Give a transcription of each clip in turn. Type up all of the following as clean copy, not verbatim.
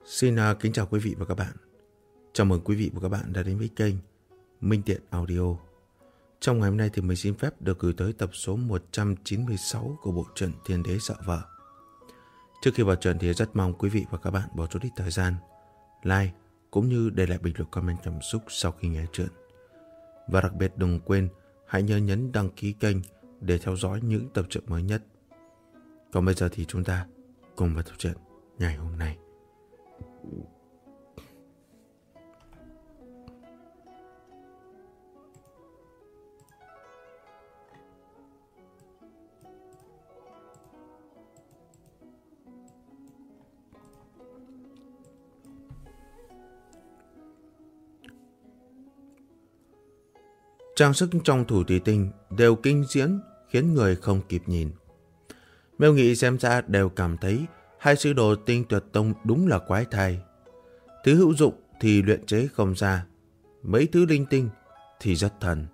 Xin kính chào quý vị và các bạn. Chào mừng quý vị và các bạn đã đến với kênh Minh Tiện Audio. Trong ngày hôm nay thì mình xin phép được gửi tới tập số 196 của bộ truyện Thiên Đế Sợ Vợ. Trước khi vào truyện thì rất mong quý vị và các bạn bỏ chút ít thời gian like cũng như để lại bình luận comment cảm xúc sau khi nghe truyện. Và đặc biệt đừng quên hãy nhớ nhấn đăng ký kênh để theo dõi những tập truyện mới nhất. Còn bây giờ thì chúng ta cùng vào tập truyện ngày hôm nay. Trang sức trong thủ thủy tinh đều kinh diễm khiến người không kịp nhìn. Miêu Nghị xem ra đều cảm thấy hai sư đồ Tinh Tuyệt Tông đúng là quái thai. Thứ hữu dụng thì luyện chế không ra, mấy thứ linh tinh thì rất thần.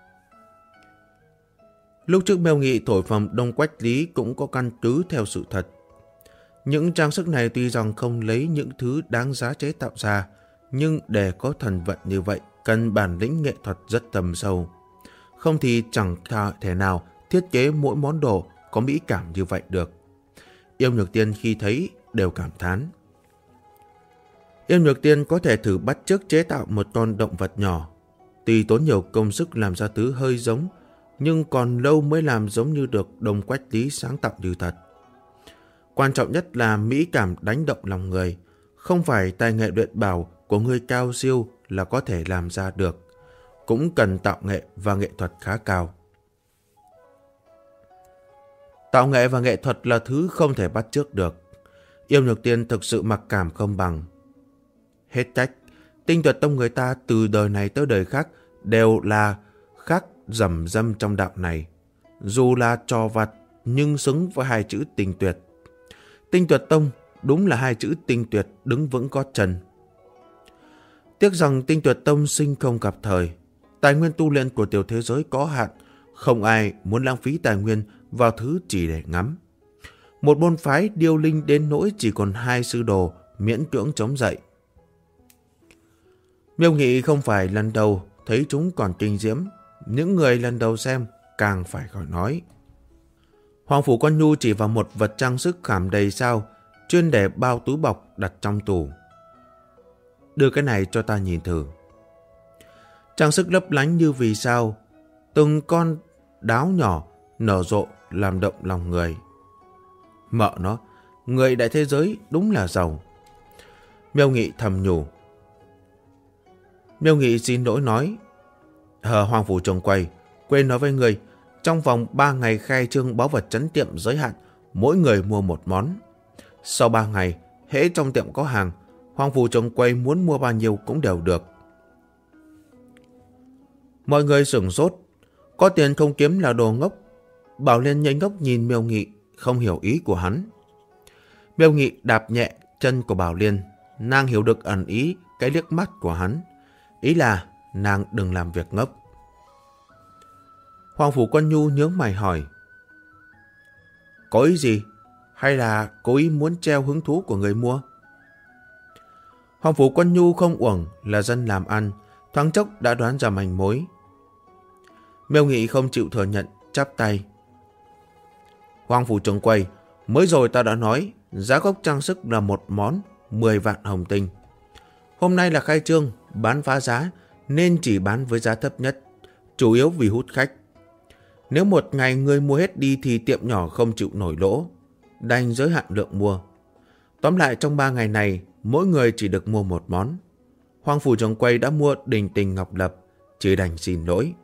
Lúc trước Miêu Nghị thổi phồng Đông Quách Lý cũng có căn cứ theo sự thật. Những trang sức này tuy rằng không lấy những thứ đáng giá chế tạo ra, nhưng để có thần vận như vậy cần bản lĩnh nghệ thuật rất thâm sâu. Không thì chẳng thể nào thiết kế mỗi món đồ có mỹ cảm như vậy được. Yêu Nhược Tiên khi thấy đều cảm thán. Yêu Nhược Tiên có thể thử bắt chước chế tạo một con động vật nhỏ. Tuy tốn nhiều công sức làm ra thứ hơi giống, nhưng còn lâu mới làm giống như được Đông Quách Lý sáng tạo như thật. Quan trọng nhất là mỹ cảm đánh động lòng người. Không phải tài nghệ luyện bảo của người cao siêu là có thể làm ra được. Cũng cần tạo nghệ và nghệ thuật khá cao. Tạo nghệ và nghệ thuật là thứ không thể bắt chước được. Yêu Nhược Tiên thực sự mặc cảm không bằng. Hết trách, Tinh Tuyệt Tông người ta từ đời này tới đời khác đều là khắc rầm râm trong đạo này. Dù là trò vặt nhưng xứng với hai chữ tinh tuyệt. Tinh Tuyệt Tông đúng là hai chữ tinh tuyệt đứng vững gót chân. Tiếc rằng Tinh Tuyệt Tông sinh không gặp thời. Tài nguyên tu luyện của tiểu thế giới có hạn. Không ai muốn lãng phí tài nguyên vào thứ chỉ để ngắm. Một môn phái điêu linh đến nỗi chỉ còn hai sư đồ miễn cưỡng chống dậy. Miêu Nghị không phải lần đầu thấy chúng còn kinh diễm. Những người lần đầu xem càng phải khỏi nói. Hoàng Phủ Quan Nhu chỉ vào một vật trang sức khảm đầy sao, chuyên để bao túi bọc đặt trong tủ. Đưa cái này cho ta nhìn thử. Trang sức lấp lánh như vì sao, từng con đáo nhỏ nở rộ làm động lòng người. Mợ nó, người đại thế giới đúng là giàu. Miêu Nghị thầm nhủ. Miêu Nghị xin lỗi nói. Hoàng Phủ Trông Quay, quên nói với người, trong vòng 3 ngày khai trương báu vật trấn tiệm giới hạn, mỗi người mua một món. Sau 3 ngày, hễ trong tiệm có hàng, Hoàng Phủ Trông Quay muốn mua bao nhiêu cũng đều được. Mọi người sửng sốt. Có tiền không kiếm là đồ ngốc. Bảo Liên nhếch ngốc nhìn Miêu Nghị, không hiểu ý của hắn. Miêu Nghị đạp nhẹ chân của Bảo Liên. Nàng hiểu được ẩn ý cái liếc mắt của hắn. Ý là nàng đừng làm việc ngốc. Hoàng Phủ Quan Nhu nhướng mày hỏi. Có ý gì? Hay là cố ý muốn treo hứng thú của người mua? Hoàng Phủ Quan Nhu không uổng là dân làm ăn, thoáng chốc đã đoán ra manh mối. Miêu Nghị không chịu thừa nhận, chắp tay. Hoàng Phủ Trông Quay, mới rồi ta đã nói, giá gốc trang sức là một món 10 vạn hồng tinh. Hôm nay là khai trương, bán phá giá, nên chỉ bán với giá thấp nhất, chủ yếu vì hút khách. Nếu một ngày người mua hết đi thì tiệm nhỏ không chịu nổi lỗ, đành giới hạn lượng mua. Tóm lại trong 3 ngày này, mỗi người chỉ được mua một món. Hoàng Phủ Trông Quay đã mua Đình Tình Ngọc Lập, chỉ đành xin lỗi.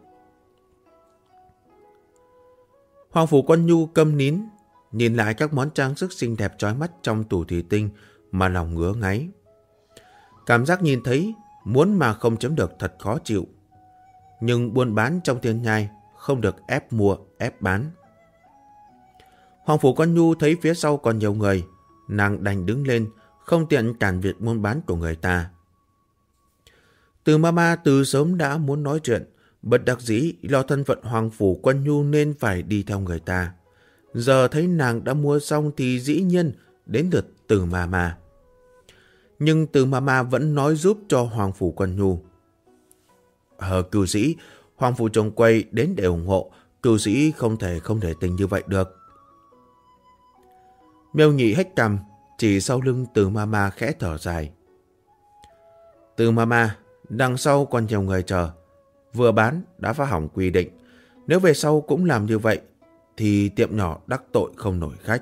Hoàng Phủ Quan Nhu câm nín, nhìn lại các món trang sức xinh đẹp chói mắt trong tủ thủy tinh mà lòng ngứa ngáy. Cảm giác nhìn thấy, muốn mà không chiếm được thật khó chịu. Nhưng buôn bán trong Thiên Nhai không được ép mua, ép bán. Hoàng Phủ Quan Nhu thấy phía sau còn nhiều người, nàng đành đứng lên, không tiện cản việc buôn bán của người ta. Từ Mama từ sớm đã muốn nói chuyện, bất đắc dĩ lo thân phận Hoàng Phủ Quan Nhu nên phải đi theo người ta. Giờ thấy nàng đã mua xong thì dĩ nhiên đến lượt Từ Mama. Nhưng Từ Mama vẫn nói giúp cho Hoàng Phủ Quân Nhu. Cưu sĩ, Hoàng Phủ Trồng Quầy đến để ủng hộ, cưu sĩ không thể tình như vậy được. Miêu Nhị hếch cằm, chỉ sau lưng Từ Mama khẽ thở dài. Từ Mama, đằng sau còn nhiều người chờ. Vừa bán đã phá hỏng quy định. Nếu về sau cũng làm như vậy, thì tiệm nhỏ đắc tội không nổi khách.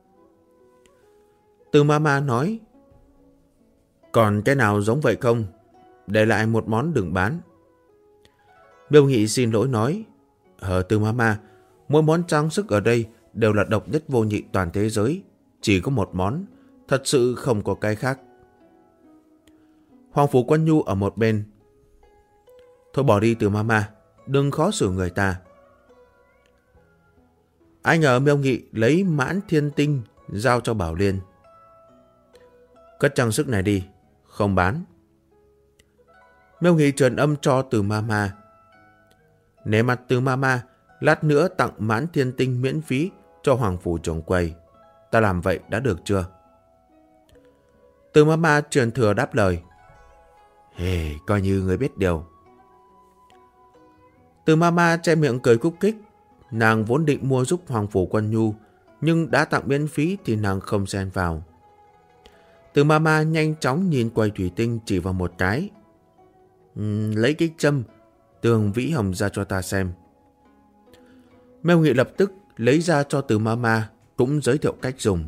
Từ Mama nói, còn cái nào giống vậy không? Để lại một món đừng bán. Miêu Nhị xin lỗi nói, Từ Mama, mỗi món trang sức ở đây đều là độc nhất vô nhị toàn thế giới. Chỉ có một món, thật sự không có cái khác. Hoàng Phủ Quân Nhu ở một bên. Thôi bỏ đi Từ Mama, đừng khó xử người ta. Ai ngờ Miêu Nghị lấy Mãn Thiên Tinh giao cho Bảo Liên. Cất trang sức này đi, không bán. Miêu Nghị truyền âm cho Từ Mama. Nể mặt Từ Mama, lát nữa tặng Mãn Thiên Tinh miễn phí cho Hoàng Phủ Trồng Quầy. Ta làm vậy đã được chưa? Từ Mama truyền thừa đáp lời. Coi như người biết điều. Từ Mama che miệng cười khúc khích. Nàng vốn định mua giúp Hoàng Phủ Quân Nhu, nhưng đã tặng miễn phí thì nàng không xen vào. Từ Mama nhanh chóng nhìn quầy thủy tinh chỉ vào một cái. Lấy cái châm Tường Vĩ Hồng ra cho ta xem. Miêu Nghị lập tức lấy ra cho Từ Mama, cũng giới thiệu cách dùng.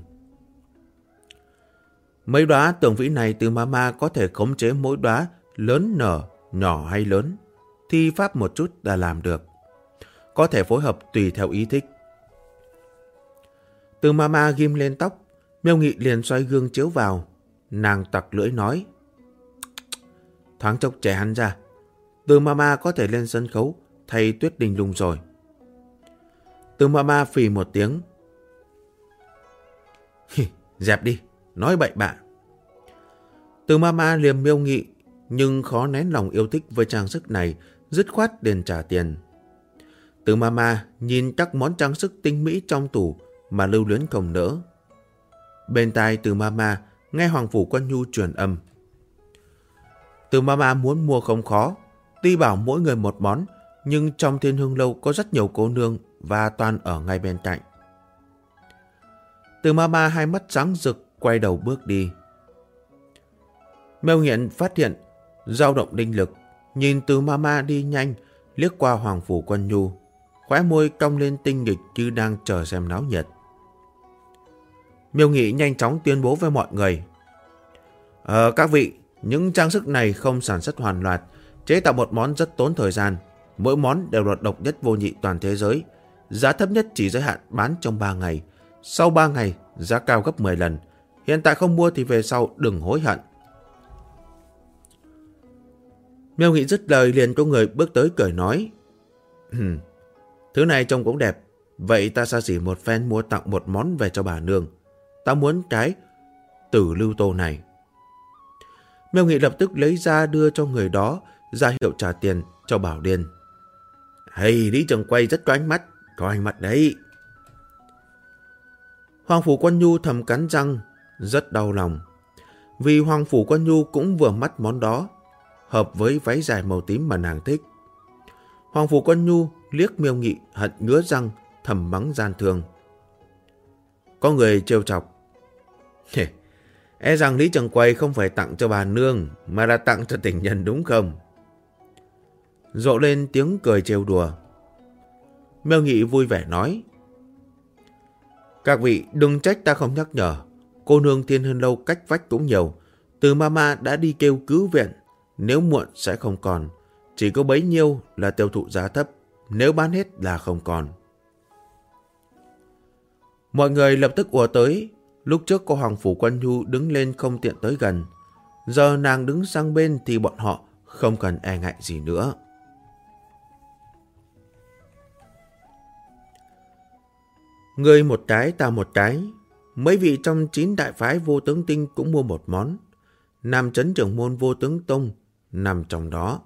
Mấy đóa tường vĩ này Từ Mama có thể khống chế mỗi đóa lớn nở, nhỏ hay lớn, thi pháp một chút là làm được. Có thể phối hợp tùy theo ý thích. Từ Mama ghim lên tóc, Miêu Nghị liền xoay gương chiếu vào. Nàng tặc lưỡi nói, thoáng chốc trẻ hắn ra. Từ Mama có thể lên sân khấu thay Tuyết Đình Lung rồi. Từ Mama phì một tiếng. Dẹp đi, nói bậy bạ. Từ Mama liềm Miêu Nghị, nhưng khó nén lòng yêu thích với trang sức này, dứt khoát đền trả tiền. Từ Mama nhìn các món trang sức tinh mỹ trong tủ mà lưu luyến không nỡ. Bên tai Từ Mama nghe Hoàng Phủ Quân Nhu truyền âm. Từ Mama muốn mua không khó, tuy bảo mỗi người một món, nhưng trong Thiên Hương Lâu có rất nhiều cô nương và toàn ở ngay bên cạnh. Từ Mama hai mắt sáng rực, quay đầu bước đi. Miêu Nghiện phát hiện dao động linh lực, nhìn Từ Mama đi nhanh, liếc qua Hoàng Phủ Quân Nhu, khóe môi cong lên tinh nghịch như đang chờ xem náo nhiệt. Miêu Nghị nhanh chóng tuyên bố với mọi người. Các vị, những trang sức này không sản xuất hoàn loạt, chế tạo một món rất tốn thời gian. Mỗi món đều là độc nhất vô nhị toàn thế giới. Giá thấp nhất chỉ giới hạn bán trong 3 ngày. Sau 3 ngày, giá cao gấp 10 lần. Hiện tại không mua thì về sau đừng hối hận. Miêu Nghị dứt lời liền có người bước tới cười nói. Thứ này trông cũng đẹp. Vậy ta xa xỉ một phen mua tặng một món về cho bà nương. Ta muốn cái Tử Lưu Tô này. Miêu Nghị lập tức lấy ra đưa cho người đó, ra hiệu trả tiền cho Bảo Điên. Lý Trồng Quầy rất có ánh mắt đấy. Hoàng Phủ Quân Nhu thầm cắn răng, rất đau lòng. Vì Hoàng Phủ Quân Nhu cũng vừa mắt món đó, hợp với váy dài màu tím mà nàng thích. Hoàng Phủ Quân Nhu liếc Miêu Nghị hận ngứa răng, thầm mắng gian thương. Có người trêu chọc. E rằng Lý Trồng Quầy không phải tặng cho bà nương, mà là tặng cho tình nhân đúng không? Rộ lên tiếng cười trêu đùa. Miêu Nghị vui vẻ nói. Các vị đừng trách ta không nhắc nhở. Cô nương Thiên Hương Lâu cách vách cũng nhiều. Từ Mama đã đi kêu cứu viện. Nếu muộn sẽ không còn. Chỉ có bấy nhiêu là tiêu thụ giá thấp. Nếu bán hết là không còn. Mọi người lập tức ùa tới. Lúc trước có Hoàng Phủ Quân Nhu đứng lên không tiện tới gần. Giờ nàng đứng sang bên thì bọn họ không cần e ngại gì nữa. Người một cái ta một cái. Mấy vị trong 9 đại phái Vô Tướng Tinh cũng mua một món. Nam Chấn trưởng môn Vô Tướng Tông nằm trong đó.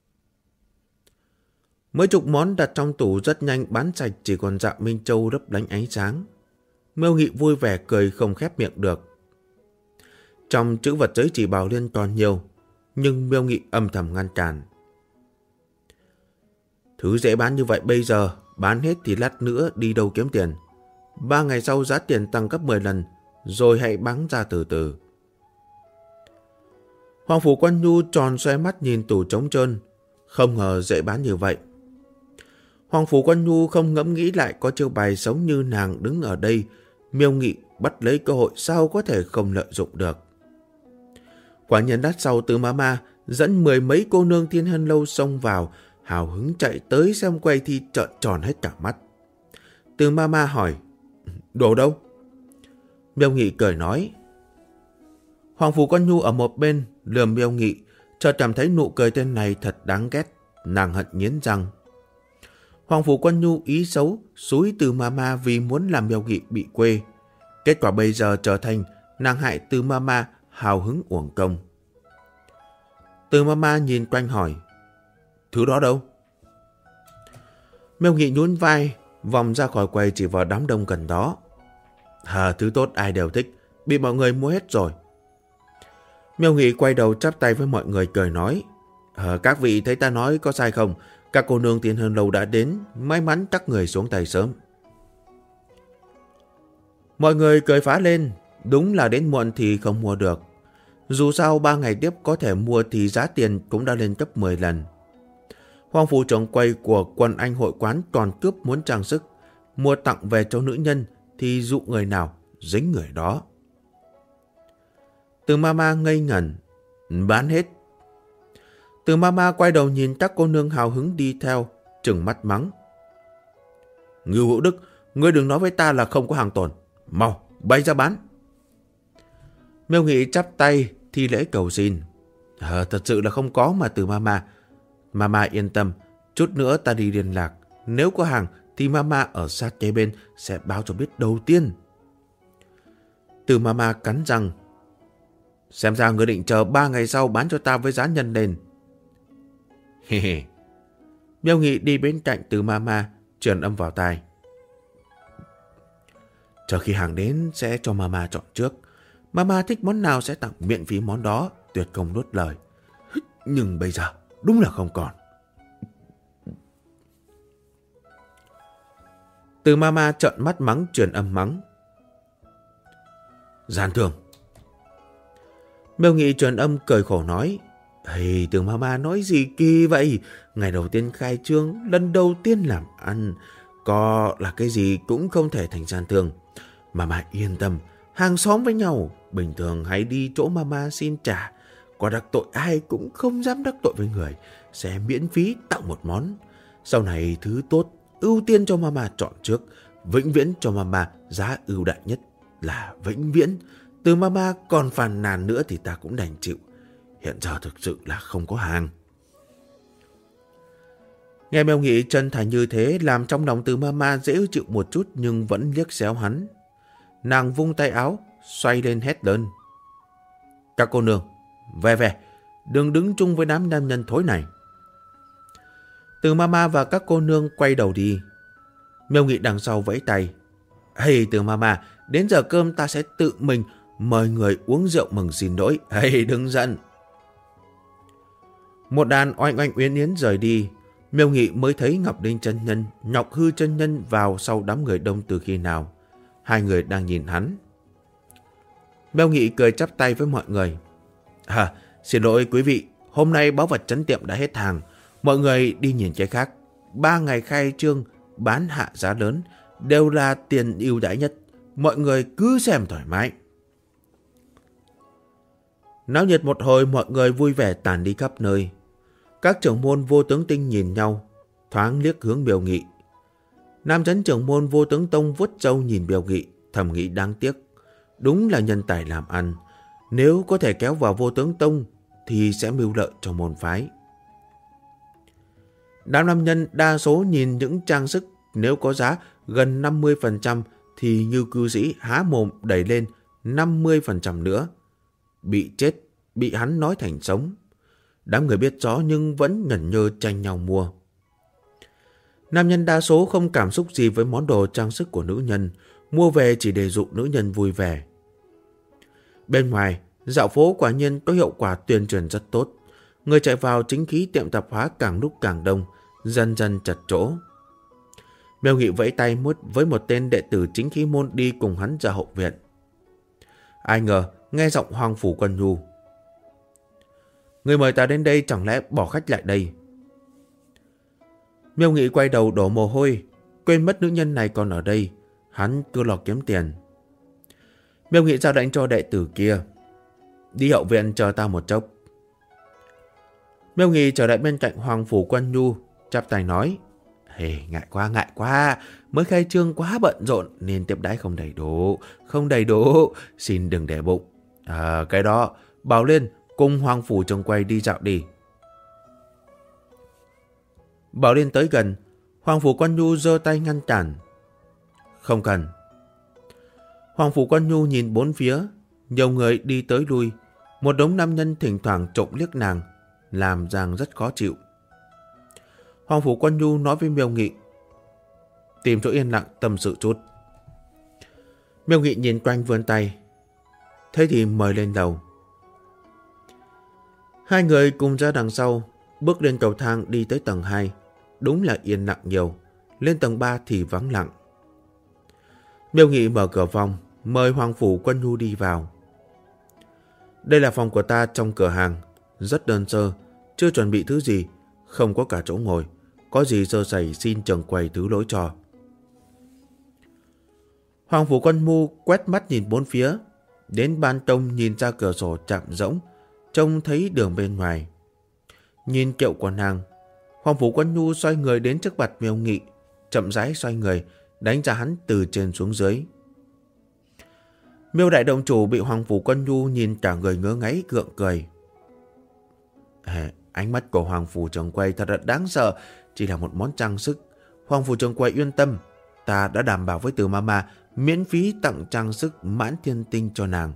Mấy chục món đặt trong tủ rất nhanh bán sạch, chỉ còn Dạ Minh Châu lấp lánh ánh sáng. Miêu Nghị vui vẻ cười không khép miệng được. Trong trữ vật giới chỉ Bảo Liên còn nhiều, nhưng Miêu Nghị âm thầm ngăn cản. Thứ dễ bán như vậy bây giờ, bán hết thì lát nữa đi đâu kiếm tiền. 3 ngày sau giá tiền tăng gấp 10 lần, rồi hãy bán ra từ từ. Hoàng Phủ Quan Nhu tròn xoe mắt nhìn tủ trống trơn, không ngờ dễ bán như vậy. Hoàng Phủ Quan Nhu không ngẫm nghĩ lại có chiêu bài sống như nàng đứng ở đây, Miêu Nghị bắt lấy cơ hội sao có thể không lợi dụng được. Quả nhiên đắt sau Từ Mama dẫn 10 mấy cô nương Thiên Hân Lâu xông vào, hào hứng chạy tới xem quay thì trợn tròn hết cả mắt. Từ Mama hỏi, đồ đâu? Miêu Nghị cười nói. Hoàng Phủ Quan Nhu ở một bên lườm Miêu Nghị, chợt cảm thấy nụ cười tên này thật đáng ghét, nàng hận nghiến răng. Hoàng Phủ Quan Nhu ý xấu, xúi Từ Mama vì muốn làm Miêu Nghị bị quê. Kết quả bây giờ trở thành nàng hại Từ Mama hào hứng uổng công. Từ Mama nhìn quanh hỏi, thứ đó đâu? Miêu Nghị nhún vai, vòng ra khỏi quầy chỉ vào đám đông gần đó. Thứ tốt ai đều thích, bị mọi người mua hết rồi. Miêu Nghị quay đầu chắp tay với mọi người cười nói, các vị thấy ta nói có sai không? Các cô nương Thiên Hân Lâu đã đến, may mắn các người xuống tay sớm. Mọi người cười phá lên, đúng là đến muộn thì không mua được. Dù sao 3 ngày tiếp có thể mua thì giá tiền cũng đã lên gấp 10 lần. Hoàng phủ trưởng quầy của Quần Anh hội quán còn cướp muốn trang sức, mua tặng về cho nữ nhân thì dụ người nào dính người đó. Từ Mama ngây ngẩn, bán hết. Từ Mama quay đầu nhìn các cô nương hào hứng đi theo, trừng mắt mắng. Ngưu Hữu Đức, ngươi đừng nói với ta là không có hàng tồn, mau bay ra bán. Miêu Nghị chắp tay thi lễ cầu xin. Thật sự là không có mà Từ Mama. Mama yên tâm, chút nữa ta đi liên lạc. Nếu có hàng thì Mama ở sát kế bên sẽ báo cho biết đầu tiên. Từ Mama cắn răng. Xem ra ngươi định chờ 3 ngày sau bán cho ta với giá nhân lên. Miêu Nghị đi bên cạnh Từ Mama, truyền âm vào tai. Chờ khi hàng đến sẽ cho Mama chọn trước. Mama thích món nào sẽ tặng miễn phí món đó, tuyệt không nuốt lời. Nhưng bây giờ đúng là không còn. Từ Mama trợn mắt mắng, truyền âm mắng. Gian thương. Miêu Nghị truyền âm cười khổ nói. Từ Mama nói gì kỳ vậy? Ngày đầu tiên khai trương, lần đầu tiên làm ăn, có là cái gì cũng không thể thành gian thương. Mama yên tâm, hàng xóm với nhau, bình thường hãy đi chỗ Mama xin trả. Có đắc tội ai cũng không dám đắc tội với người, sẽ miễn phí tặng một món. Sau này thứ tốt ưu tiên cho Mama chọn trước, vĩnh viễn cho Mama giá ưu đại nhất là vĩnh viễn. Từ Mama còn phàn nàn nữa thì ta cũng đành chịu. Hiện giờ thực sự là không có hàng. Nghe Miêu Nghị chân thành như thế làm trong lòng Từ Mama dễ chịu một chút nhưng vẫn liếc xéo hắn. Nàng vung tay áo, xoay lên hét lớn. Các cô nương, về, đừng đứng chung với đám nam nhân thối này. Từ Mama và các cô nương quay đầu đi. Miêu Nghị đằng sau vẫy tay. Từ Mama, đến giờ cơm ta sẽ tự mình mời người uống rượu mừng xin lỗi. Đừng giận. Một đàn oanh oanh uyên yến rời đi. Miêu Nghị mới thấy Ngọc Đinh chân nhân, Ngọc Hư chân nhân vào sau đám người đông từ khi nào. Hai người đang nhìn hắn. Miêu Nghị cười chắp tay với mọi người. Xin lỗi quý vị, hôm nay báu vật trấn tiệm đã hết hàng. Mọi người đi nhìn cái khác. 3 ngày khai trương, bán hạ giá lớn, đều là tiền ưu đãi nhất. Mọi người cứ xem thoải mái. Náo nhiệt một hồi, mọi người vui vẻ tản đi khắp nơi. Các trưởng môn Vô Tướng Tinh nhìn nhau, thoáng liếc hướng Miêu Nghị. Nam chấn trưởng môn Vô Tướng Tông vuốt râu nhìn Miêu Nghị, thầm nghĩ đáng tiếc. Đúng là nhân tài làm ăn. Nếu có thể kéo vào Vô Tướng Tông thì sẽ mưu lợi cho môn phái. Đám nam nhân đa số nhìn những trang sức nếu có giá gần 50% thì như cư sĩ há mồm đẩy lên 50% nữa. Bị chết, bị hắn nói thành sống. Đám người biết rõ nhưng vẫn ngẩn ngơ tranh nhau mua. Nam nhân đa số không cảm xúc gì với món đồ trang sức của nữ nhân, mua về chỉ để dụ nữ nhân vui vẻ. Bên ngoài, Dạo phố quả nhiên có hiệu quả tuyên truyền rất tốt. Người chạy vào chính khí tiệm tạp hóa càng lúc càng đông, dần dần chật chỗ. Miêu Nghị vẫy tay với một tên đệ tử chính khí môn đi cùng hắn ra hậu viện. Ai ngờ nghe giọng Hoàng Phủ Quân Nhu. Người mời ta đến đây chẳng lẽ bỏ khách lại đây? Miêu Nghị quay đầu đổ mồ hôi, quên mất nữ nhân này còn ở đây, hắn cứ lo kiếm tiền. Miêu Nghị ra lệnh cho đệ tử kia. Đi hậu viện chờ ta một chốc. Miêu Nghị trở lại bên cạnh Hoàng Phủ Quân Nhu, chắp tay nói. Ngại quá, mới khai trương quá bận rộn nên tiếp đãi không đầy đủ, xin đừng để bụng. Cái đó, bảo lên cùng Hoàng Phủ Trường Quay đi dạo đi. Bảo Liên tới gần, Hoàng Phủ Quân Nhu giơ tay ngăn cản. Không cần. Hoàng Phủ Quân Nhu nhìn bốn phía, nhiều người đi tới lui, một đống nam nhân thỉnh thoảng trộm liếc nàng, làm Giang rất khó chịu. Hoàng Phủ Quân Nhu nói với Miêu Nghị. Tìm chỗ yên lặng tâm sự chút. Miêu Nghị nhìn quanh vươn tay. Thế thì mời lên lầu. Hai người cùng ra đằng sau, bước lên cầu thang đi tới tầng 2. Đúng là yên lặng nhiều. Lên tầng 3 thì vắng lặng. Miêu Nghị mở cửa phòng, mời Hoàng Phủ Quân Nhu đi vào. Đây là phòng của ta trong cửa hàng, rất đơn sơ, chưa chuẩn bị thứ gì, không có cả chỗ ngồi. Có gì sơ sẩy xin Trường Quầy thứ lỗi cho. Hoàng Phủ Quân Nhu quét mắt nhìn bốn phía, đến ban công nhìn ra cửa sổ chạm rỗng, trông thấy đường bên ngoài. Nhìn kiệu của nàng, Hoàng Phủ Quân Nhu xoay người đến trước mặt Miêu Nghị, chậm rãi xoay người, đánh giá hắn từ trên xuống dưới. Miêu đại động chủ bị Hoàng Phủ Quân Nhu nhìn cả người ngớ ngáy gượng cười. Ánh mắt của Hoàng Phủ Trường Quay thật là đáng sợ, chỉ là một món trang sức. Hoàng Phủ Trường Quay yên tâm, ta đã đảm bảo với Từ Mama miễn phí tặng trang sức mãn thiên tinh cho nàng.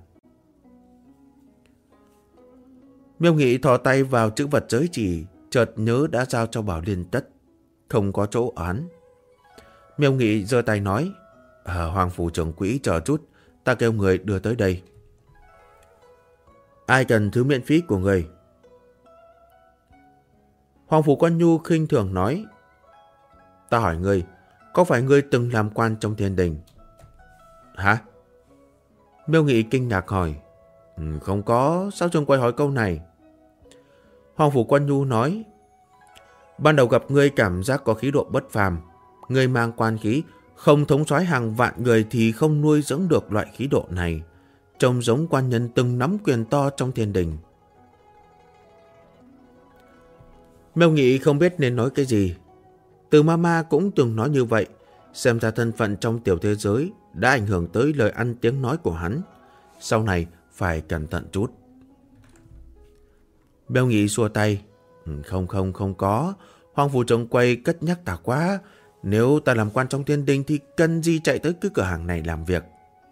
Miêu Nghị thò tay vào chữ vật giới chỉ, chợt nhớ đã giao cho Bảo Liên tất, không có chỗ án. Miêu Nghị giơ tay nói, Hoàng Phủ Trưởng Quỹ chờ chút, ta kêu người đưa tới đây. Ai cần thứ miễn phí của người? Hoàng Phủ Quân Nhu khinh thường nói, ta hỏi ngươi, có phải ngươi từng làm quan trong thiên đình? Hả? Miêu Nghị kinh ngạc hỏi, không có, sao Trường Quay hỏi câu này? Hoàng Phủ Quân Nhu nói, ban đầu gặp ngươi cảm giác có khí độ bất phàm, ngươi mang quan khí, không thống soái hàng vạn người thì không nuôi dưỡng được loại khí độ này, trông giống quan nhân từng nắm quyền to trong thiên đình. Miêu Nghị không biết nên nói cái gì. Từ Mama cũng từng nói như vậy, xem ra thân phận trong tiểu thế giới đã ảnh hưởng tới lời ăn tiếng nói của hắn. Sau này phải cẩn thận chút. Miêu Nghị xua tay. Không có. Hoàng Phủ Trường Quay cất nhắc ta quá. Nếu ta làm quan trong thiên đình thì cần gì chạy tới cái cửa hàng này làm việc.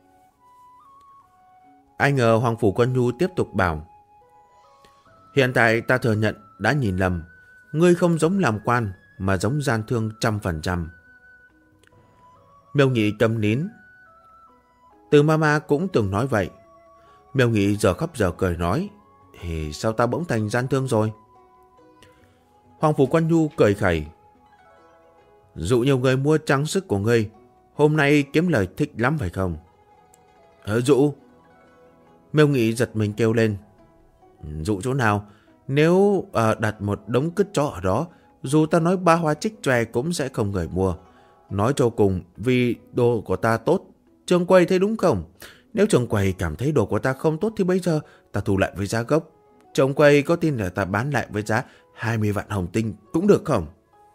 Ai ngờ Hoàng Phủ Quân Nhu tiếp tục bảo. Hiện tại ta thừa nhận đã nhìn lầm. Ngươi không giống làm quan mà giống gian thương 100%. Miêu Nghị câm nín. Từ Mama cũng từng nói vậy. Miêu Nghị giờ khóc giờ cười nói, sao ta bỗng thành gian thương rồi? Hoàng Phủ Quân Nhu cười khẩy. Dụ nhiều người mua trang sức của ngươi, hôm nay kiếm lời thích lắm phải không? Dụ. Miêu Nghị giật mình kêu lên. Dụ chỗ nào? Nếu đặt một đống cứt chó ở đó, dù ta nói 3 hoa trích chòe cũng sẽ không người mua. Nói cho cùng, vì đồ của ta tốt, Trường Quay thấy đúng không? Nếu Trường Quay cảm thấy đồ của ta không tốt thì bây giờ ta thu lại với giá gốc. Trường Quay có tin là ta bán lại với giá 20 vạn hồng tinh cũng được không?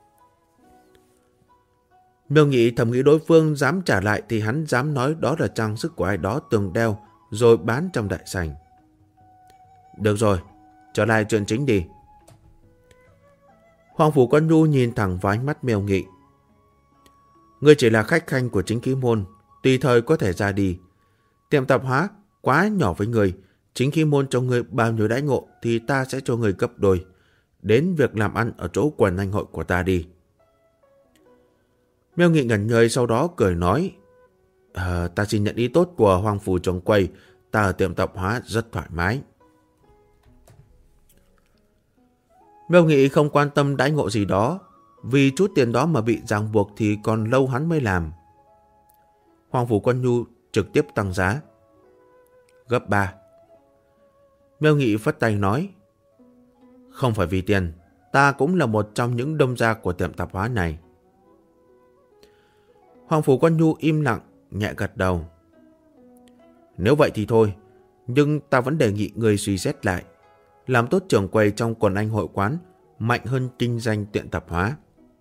Miêu Nghị thầm nghĩ đối phương dám trả lại thì hắn dám nói đó là trang sức của ai đó từng đeo rồi bán trong đại sảnh. Được rồi, trở lại chuyện chính đi. Hoàng Phủ Quân Nhu nhìn thẳng vào ánh mắt Miêu Nghị. Ngươi chỉ là khách khanh của chính khí môn, tùy thời có thể ra đi. Tiệm tạp hóa quá nhỏ với người, chính khí môn cho ngươi bao nhiêu đãi ngộ thì ta sẽ cho ngươi gấp đôi. Đến việc làm ăn ở chỗ quần anh hội của ta đi. Miêu Nghị ngẩn người sau đó cười nói, ta xin nhận ý tốt của Hoàng Phủ Trường Quay, ta ở tiệm tạp hóa rất thoải mái. Miêu Nghị không quan tâm đãi ngộ gì đó, vì chút tiền đó mà bị ràng buộc thì còn lâu hắn mới làm. Hoàng Phủ Quân Nhu trực tiếp tăng giá. Gấp 3. Miêu Nghị phất tay nói, không phải vì tiền, ta cũng là một trong những đông gia của tiệm tạp hóa này. Hoàng Phủ Quân Nhu im lặng, nhẹ gật đầu. Nếu vậy thì thôi, nhưng ta vẫn đề nghị người suy xét lại. Làm tốt trưởng quầy trong quần anh hội quán mạnh hơn kinh doanh tiệm tạp hóa.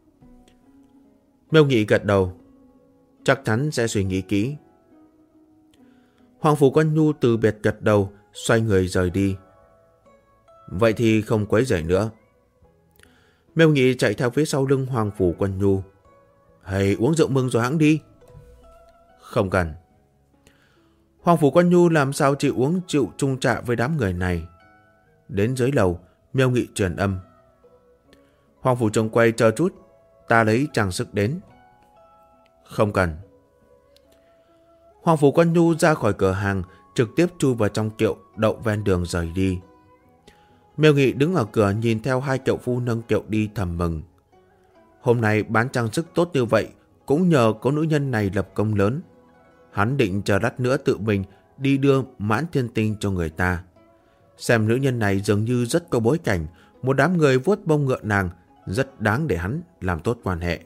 Miêu Nghị gật đầu. Chắc chắn sẽ suy nghĩ kỹ. Hoàng Phủ Quân Nhu từ biệt gật đầu, xoay người rời đi. Vậy thì không quấy rầy nữa. Miêu Nghị chạy theo phía sau lưng Hoàng Phủ Quân Nhu. Hãy uống rượu mừng rồi hãng đi. Không cần. Hoàng Phủ Quân Nhu làm sao chịu chung trạ với đám người này. Đến dưới lầu, Miêu Nghị truyền âm. Hoàng Phủ trưởng quầy chờ chút, ta lấy trang sức đến. Không cần. Hoàng Phủ Quân Nhu ra khỏi cửa hàng, trực tiếp chui vào trong kiệu đậu ven đường rời đi. Miêu Nghị đứng ở cửa nhìn theo hai kiệu phu nâng kiệu đi thầm mừng. Hôm nay bán trang sức tốt như vậy cũng nhờ có nữ nhân này lập công lớn. Hắn định chờ lát nữa tự mình đi đưa Mãn Thiên Tinh cho người ta. Xem nữ nhân này dường như rất có bối cảnh, một đám người vuốt bông ngựa nàng, rất đáng để hắn làm tốt quan hệ.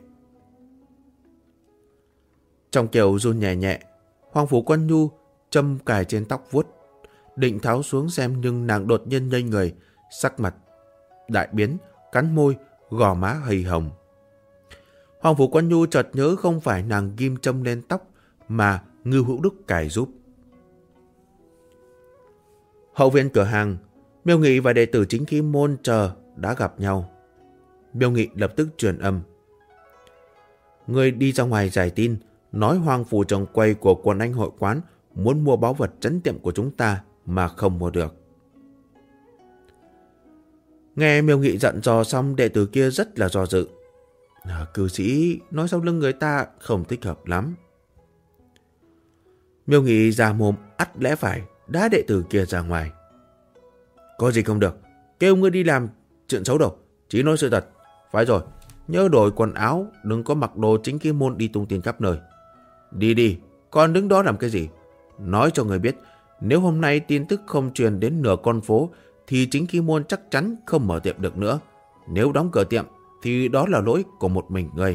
Trong kiều run nhẹ nhẹ, Hoàng Phủ Quân Nhu châm cài trên tóc vuốt, định tháo xuống xem nhưng nàng đột nhiên ngây người, sắc mặt đại biến, cắn môi, gò má hầy hồng. Hoàng Phủ Quân Nhu chợt nhớ không phải nàng ghim châm lên tóc mà Ngưu Hữu Đức cài giúp. Hậu viện cửa hàng, Miêu Nghị và đệ tử Chính Khí Môn chờ đã gặp nhau. Miêu Nghị lập tức truyền âm. Người đi ra ngoài giải tin, nói Hoàng Phủ trưởng quầy của quần anh hội quán muốn mua báu vật trấn tiệm của chúng ta mà không mua được. Nghe Miêu Nghị dặn dò xong, đệ tử kia rất là do dự. Cư sĩ nói sau lưng người ta không thích hợp lắm. Miêu Nghị ra mồm ắt lẽ phải đá đệ tử kia ra ngoài. Có gì không được, kêu ngươi đi làm chuyện xấu đâu, chỉ nói sự thật. Phải rồi, nhớ đổi quần áo, đừng có mặc đồ Chính Khí Môn đi tung tiền khắp nơi. Đi đi, còn đứng đó làm cái gì? Nói cho người biết, nếu hôm nay tin tức không truyền đến nửa con phố thì Chính Khí Môn chắc chắn không mở tiệm được nữa. Nếu đóng cửa tiệm thì đó là lỗi của một mình người.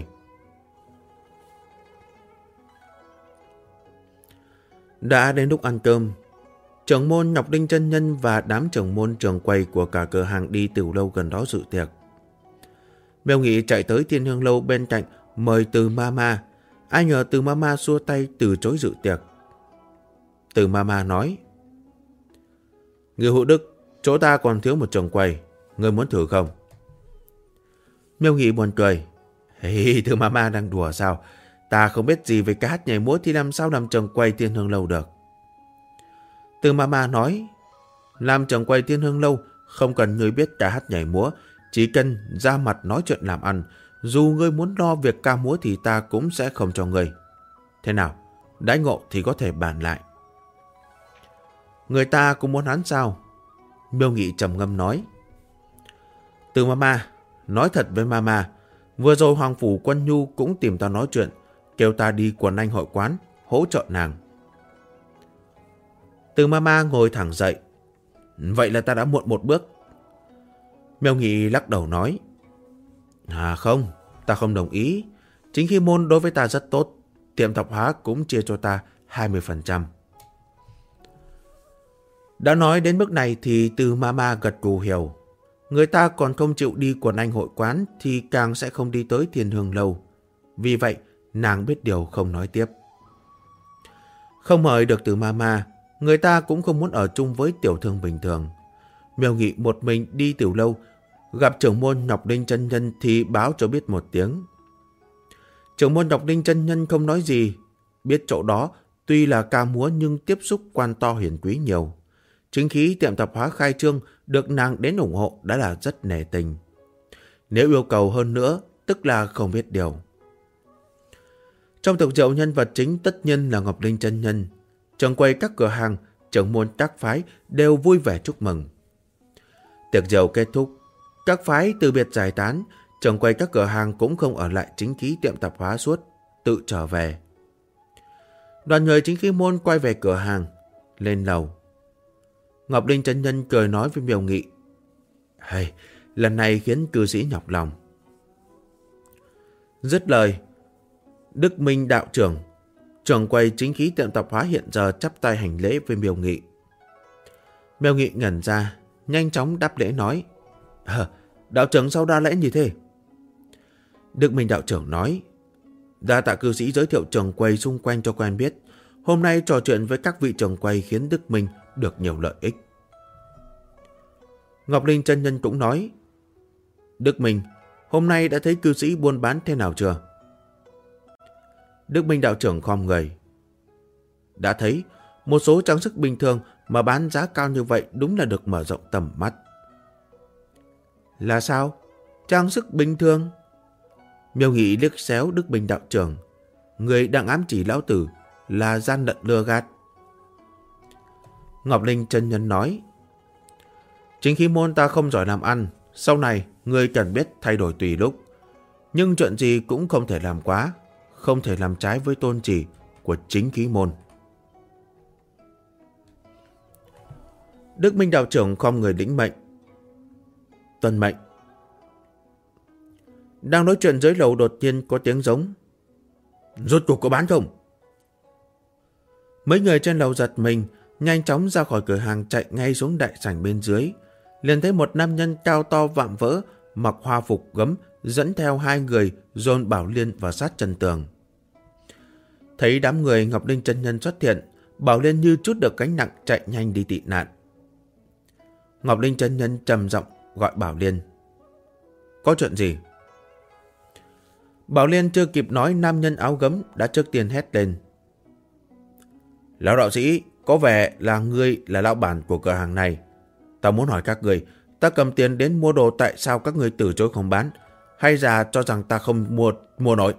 Đã đến lúc ăn cơm, trưởng môn Ngọc Đinh chân nhân và đám trưởng môn trưởng quầy của cả cửa hàng đi tiểu lâu gần đó dự tiệc. Miêu Nghị chạy tới Thiên Hương lâu bên cạnh mời Từ Mama. Ai ngờ Từ Mama xua tay từ chối dự tiệc. Từ Mama nói: Ngưu Hữu Đức, chỗ ta còn thiếu một trưởng quầy, ngươi muốn thử không? Miêu Nghị buồn cười: Hey, Từ Mama đang đùa sao? Ta không biết gì về ca hát nhảy múa thì làm sao làm trưởng quầy Thiên Hương lâu được. Từ Mama nói: Làm trưởng quầy Thiên Hương lâu không cần ngươi biết ca hát nhảy múa, chỉ cần ra mặt nói chuyện làm ăn. Dù ngươi muốn lo việc ca múa thì ta cũng sẽ không cho ngươi. Thế nào, đãi ngộ thì có thể bàn lại. Người ta cũng muốn hắn sao? Miêu Nghị trầm ngâm nói. Từ Mama, nói thật với Mama, vừa rồi Hoàng Phủ Quân Nhu cũng tìm ta nói chuyện, kêu ta đi quần anh hội quán hỗ trợ nàng. Từ Mama ngồi thẳng dậy. Vậy là ta đã muộn một bước. Miêu Nghị lắc đầu nói: Không, ta không đồng ý. Chính Khí Môn đối với ta rất tốt, tiệm tạp hóa cũng chia cho ta 20%. Đã nói đến mức này thì Từ Mama gật gù hiểu. Người ta còn không chịu đi quần anh hội quán thì càng sẽ không đi tới Thiên Hương lâu. Vì vậy, nàng biết điều không nói tiếp. Không mời được Từ Mama, người ta cũng không muốn ở chung với tiểu thương bình thường. Miêu Nghị một mình đi tiểu lâu, gặp trưởng môn Ngọc Đinh chân nhân thì báo cho biết một tiếng. Trưởng môn Ngọc Đinh chân nhân không nói gì, biết chỗ đó tuy là ca múa nhưng tiếp xúc quan to hiển quý nhiều. Chính khí tiệm tạp hóa khai trương được nàng đến ủng hộ đã là rất nể tình. Nếu yêu cầu hơn nữa, tức là không biết điều. Trong thực rượu nhân vật chính tất nhiên là Ngọc Đinh chân nhân. Trưởng quầy các cửa hàng trưởng môn các phái đều vui vẻ chúc mừng. Tiệc rượu kết thúc, các phái từ biệt giải tán, trưởng quầy các cửa hàng cũng không ở lại chính khí tiệm tạp hóa suốt, tự trở về. Đoàn người chính khí môn quay về cửa hàng, lên lầu. Ngọc Linh chân nhân cười nói với Miêu Nghị: "Hay, lần này khiến cư sĩ nhọc lòng." Dứt lời, Đức Minh đạo trưởng quầy chính khí tiệm tạp hóa hiện giờ chắp tay hành lễ với Miêu Nghị. Miêu Nghị ngẩn ra, nhanh chóng đáp lễ nói: "Đạo trưởng sao đa lễ như thế?" Đức Minh đạo trưởng nói: "Đa tạ cư sĩ giới thiệu trưởng quầy xung quanh cho quen biết. Hôm nay trò chuyện với các vị trưởng quầy khiến Đức Minh được nhiều lợi ích." Ngọc Linh chân nhân cũng nói: "Đức Minh, hôm nay đã thấy cư sĩ buôn bán thế nào chưa?" Đức Minh đạo trưởng khom người: "Đã thấy, một số trang sức bình thường mà bán giá cao như vậy đúng là được mở rộng tầm mắt." "Là sao? Trang sức bình thường?" Miêu Nghị liếc xéo Đức Minh đạo trưởng: "Người đang ám chỉ lão tử là gian lận lừa gạt." Ngọc Linh chân nhân nói: "Chính khí môn ta không giỏi làm ăn, sau này người cần biết thay đổi tùy lúc. Nhưng chuyện gì cũng không thể làm quá, không thể làm trái với tôn chỉ của chính khí môn." Đức Minh đạo trưởng khom người lĩnh mệnh: "Tuân mệnh." Đang nói chuyện dưới lầu đột nhiên có tiếng giống: "Rốt cuộc có bán không?" Mấy người trên lầu giật mình, nhanh chóng ra khỏi cửa hàng chạy ngay xuống đại sảnh bên dưới. Liền thấy một nam nhân cao to vạm vỡ, mặc hoa phục gấm, dẫn theo hai người dồn Bảo Liên vào sát chân tường. Thấy đám người Ngọc Linh chân nhân xuất hiện, Bảo Liên như trút được gánh nặng chạy nhanh đi tị nạn. Ngọc Linh chân nhân trầm giọng gọi Bảo Liên: "Có chuyện gì?" Bảo Liên chưa kịp nói, nam nhân áo gấm đã trước tiên hét lên: "Lão đạo sĩ, có vẻ là ngươi là lão bản của cửa hàng này. Ta muốn hỏi các người, ta cầm tiền đến mua đồ, tại sao các người từ chối không bán? Hay là cho rằng ta không mua nổi?"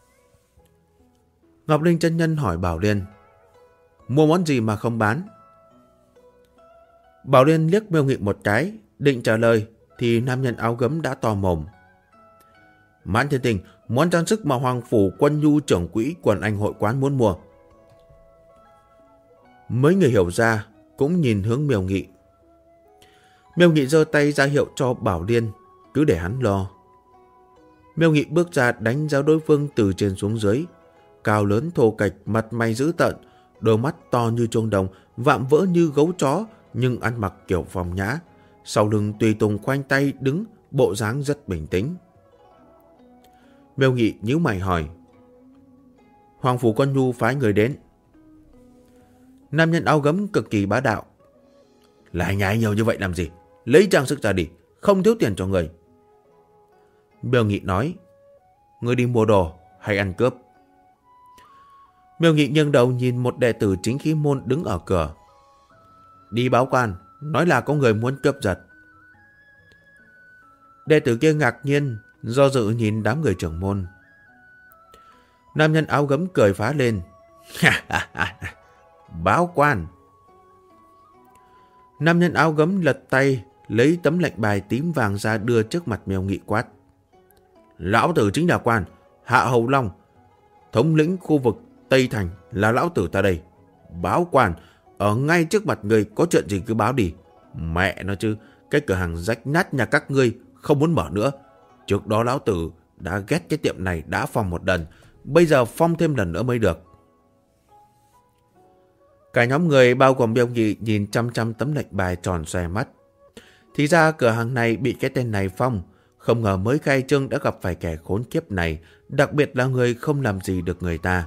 Ngọc Linh chân nhân hỏi Bảo Liên: "Mua món gì mà không bán?" Bảo Liên liếc Miêu Nghị một cái, định trả lời thì nam nhân áo gấm đã to mồm: "Mãn Thiên Tình, món trang sức mà Hoàng Phủ Quân Nhu trưởng quỹ quần anh hội quán muốn mua." Mấy người hiểu ra cũng nhìn hướng Miêu Nghị. Miêu Nghị giơ tay ra hiệu cho Bảo Liên, cứ để hắn lo. Miêu Nghị bước ra đánh giá đối phương từ trên xuống dưới, cao lớn thô kệch, mặt mày dữ tợn, đôi mắt to như chuông đồng, vạm vỡ như gấu chó, nhưng ăn mặc kiểu phong nhã, sau lưng tùy tùng khoanh tay đứng, bộ dáng rất bình tĩnh. Miêu Nghị nhíu mày hỏi: "Hoàng Phủ Quân Nhu phái người đến?" Nam nhân áo gấm cực kỳ bá đạo: "Lại nhái nhiều như vậy làm gì? Lấy trang sức ra đi, không thiếu tiền cho người." Miêu Nghị nói: "Ngươi đi mua đồ hay ăn cướp?" Miêu Nghị nghiêng đầu nhìn một đệ tử chính khí môn đứng ở cửa: "Đi báo quan, nói là có người muốn cướp giật." Đệ tử kia ngạc nhiên, do dự nhìn đám người trưởng môn. Nam nhân áo gấm cười phá lên: "Báo quan?" Nam nhân áo gấm lật tay, lấy tấm lệnh bài tím vàng ra đưa trước mặt Miêu Nghị quát: "Lão tử chính là quan, Hạ Hầu Long, thống lĩnh khu vực Tây Thành là lão tử ta đây. Báo quan, ở ngay trước mặt người, có chuyện gì cứ báo đi. Mẹ nó chứ, cái cửa hàng rách nát nhà các ngươi không muốn mở nữa. Trước đó lão tử đã ghét cái tiệm này đã phong một lần, bây giờ phong thêm lần nữa mới được." Cả nhóm người bao gồm Miêu Nghị nhìn chăm chăm tấm lệnh bài tròn xoe mắt. Thì ra cửa hàng này bị cái tên này phong, không ngờ mới khai trương đã gặp phải kẻ khốn kiếp này, đặc biệt là người không làm gì được người ta.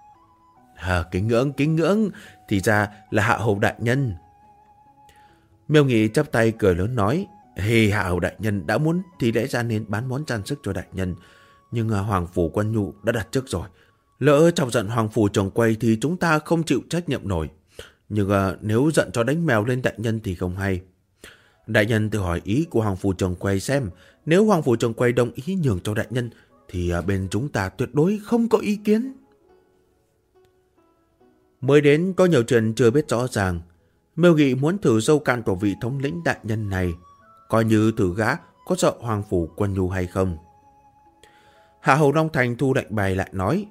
Kính ngưỡng, thì ra là Hạ Hầu đại nhân." Miêu Nghị chắp tay cười lớn nói: Hạ Hầu đại nhân đã muốn thì lẽ ra nên bán món trang sức cho đại nhân, nhưng Hoàng Phủ Quân Nhu đã đặt trước rồi. Lỡ chọc giận Hoàng Phủ trưởng quầy thì chúng ta không chịu trách nhiệm nổi. Nhưng nếu giận cho đánh mèo lên đại nhân thì không hay. Đại nhân tự hỏi ý của Hoàng Phủ trưởng quầy xem, nếu Hoàng Phủ trưởng quầy đồng ý nhường cho đại nhân thì bên chúng ta tuyệt đối không có ý kiến. Mới đến có nhiều chuyện chưa biết rõ ràng, Miêu Nghị muốn thử dâu cạn của vị thống lĩnh đại nhân này, coi như thử gã có sợ Hoàng Phủ Quân Nhu hay không. Hạ Hầu Long Thành thu lệnh bài lại nói,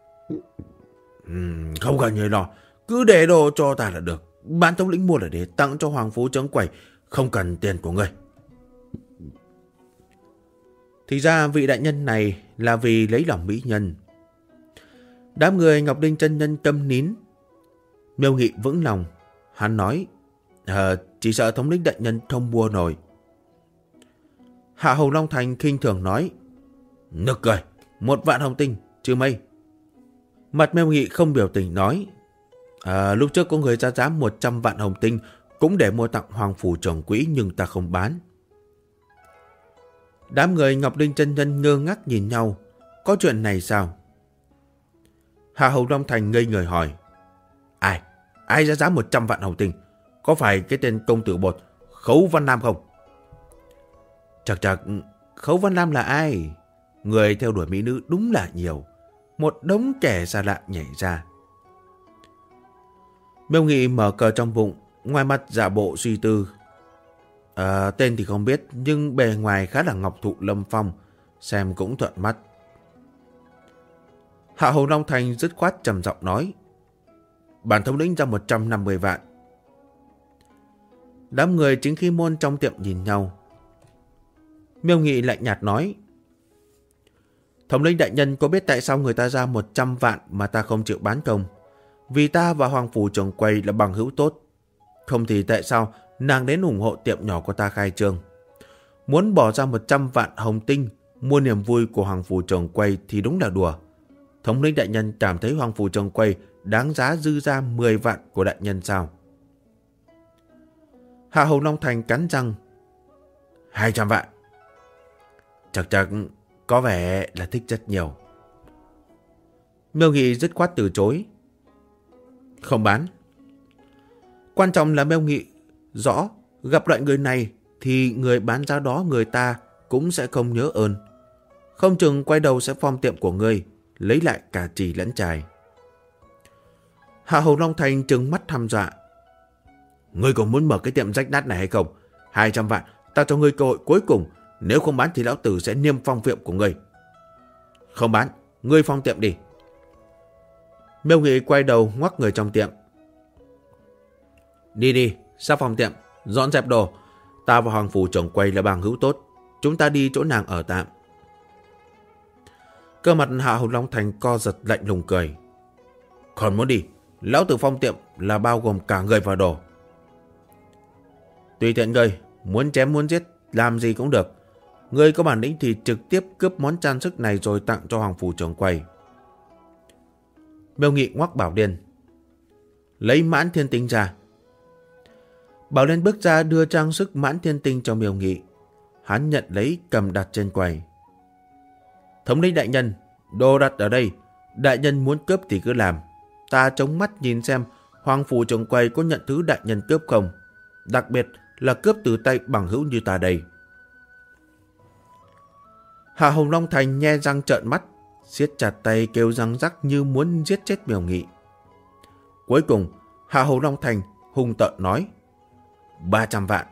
không cần nhiều lo, cứ để đồ cho ta là được. Bản thống lĩnh mua là để tặng cho Hoàng Phủ Trấn Quầy, không cần tiền của ngươi. Thì ra vị đại nhân này là vì lấy lòng mỹ nhân. Đám người Ngọc Đinh chân nhân câm nín. Miêu Nghị vững lòng, hắn nói, chỉ sợ thống lĩnh đại nhân không mua nổi. Hạ Hầu Long Thành khinh thường nói, nực cười, 1 vạn hồng tinh, chứ mây. Mặt Miêu Nghị không biểu tình nói, lúc trước có người ra giá 100 vạn hồng tinh cũng để mua tặng Hoàng Phủ trưởng quỹ, nhưng ta không bán. Đám người Ngọc Đinh chân nhân ngơ ngác nhìn nhau, có chuyện này sao? Hạ Hầu Long Thành ngây người hỏi, ai ra giá 100 vạn hồng tinh? Có phải cái tên công tử bột Khấu Văn Lam không? Chật, Khấu Văn Lam là ai? Người theo đuổi mỹ nữ đúng là nhiều. Một đống kẻ xa lạ nhảy ra. Miêu Nghị mở cờ trong bụng, ngoài mặt giả bộ suy tư. Tên thì không biết, nhưng bề ngoài khá là ngọc thụ lâm phong, xem cũng thuận mắt. Hạ Hầu Long Thành dứt khoát trầm giọng nói, bản thống lĩnh ra 150 vạn. Đám người chính khí môn trong tiệm nhìn nhau. Miêu Nghị lạnh nhạt nói, thống lĩnh đại nhân có biết tại sao người ta ra 100 vạn mà ta không chịu bán công? Vì ta và Hoàng Phủ trưởng quầy là bằng hữu tốt. Không thì tại sao nàng đến ủng hộ tiệm nhỏ của ta khai trương? Muốn bỏ ra 100 vạn hồng tinh mua niềm vui của Hoàng Phủ trưởng quầy thì đúng là đùa. Thống lĩnh đại nhân cảm thấy Hoàng Phủ trưởng quầy đáng giá dư ra 10 vạn của đại nhân sao? Hạ Hầu Long Thành cắn răng, 200 vạn. Chắc có vẻ là thích rất nhiều. Miêu Nghị dứt khoát từ chối, không bán. Quan trọng là Miêu Nghị rõ gặp loại người này thì người bán giá đó người ta cũng sẽ không nhớ ơn. Không chừng quay đầu sẽ phong tiệm của ngươi, lấy lại cả chì lẫn chài. Hạ Hầu Long Thành trừng mắt hăm dọa, ngươi còn muốn mở cái tiệm rách nát này hay không? 200 vạn, ta cho ngươi cơ hội cuối cùng. Nếu không bán thì lão tử sẽ niêm phong tiệm của ngươi. Không bán, ngươi phong tiệm đi. Miêu Nghị quay đầu ngoắc người trong tiệm. Đi, ra phòng tiệm, dọn dẹp đồ. Ta và Hoàng Phủ trưởng quầy là bằng hữu tốt. Chúng ta đi chỗ nàng ở tạm. Cơ mặt Hạ Hầu Long Thành co giật lạnh lùng cười. Còn muốn đi, lão tử phong tiệm là bao gồm cả người và đồ. Tùy tiện ngươi, muốn chém muốn giết, làm gì cũng được. Ngươi có bản lĩnh thì trực tiếp cướp món trang sức này rồi tặng cho Hoàng Phủ trưởng quầy. Miêu Nghị ngoắc Bảo Liên. Lấy Mãn Thiên Tinh ra. Bảo Liên bước ra đưa trang sức Mãn Thiên Tinh cho Miêu Nghị. Hắn nhận lấy cầm đặt trên quầy. Thống lĩnh đại nhân, đồ đặt ở đây. Đại nhân muốn cướp thì cứ làm. Ta chống mắt nhìn xem Hoàng Phủ trưởng quầy có nhận thứ đại nhân cướp không. Đặc biệt là cướp từ tay bằng hữu như ta đây. Hạ Hầu Long Thành nhe răng trợn mắt, siết chặt tay kêu răng rắc như muốn giết chết Miêu Nghị. Cuối cùng, Hạ Hầu Long Thành hung tợn nói, 300 vạn.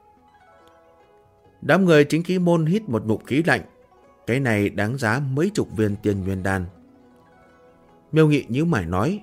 Đám người chính khí môn hít một ngụm khí lạnh. Cái này đáng giá mấy chục viên tiên nguyên đan. Miêu Nghị nhíu mày nói,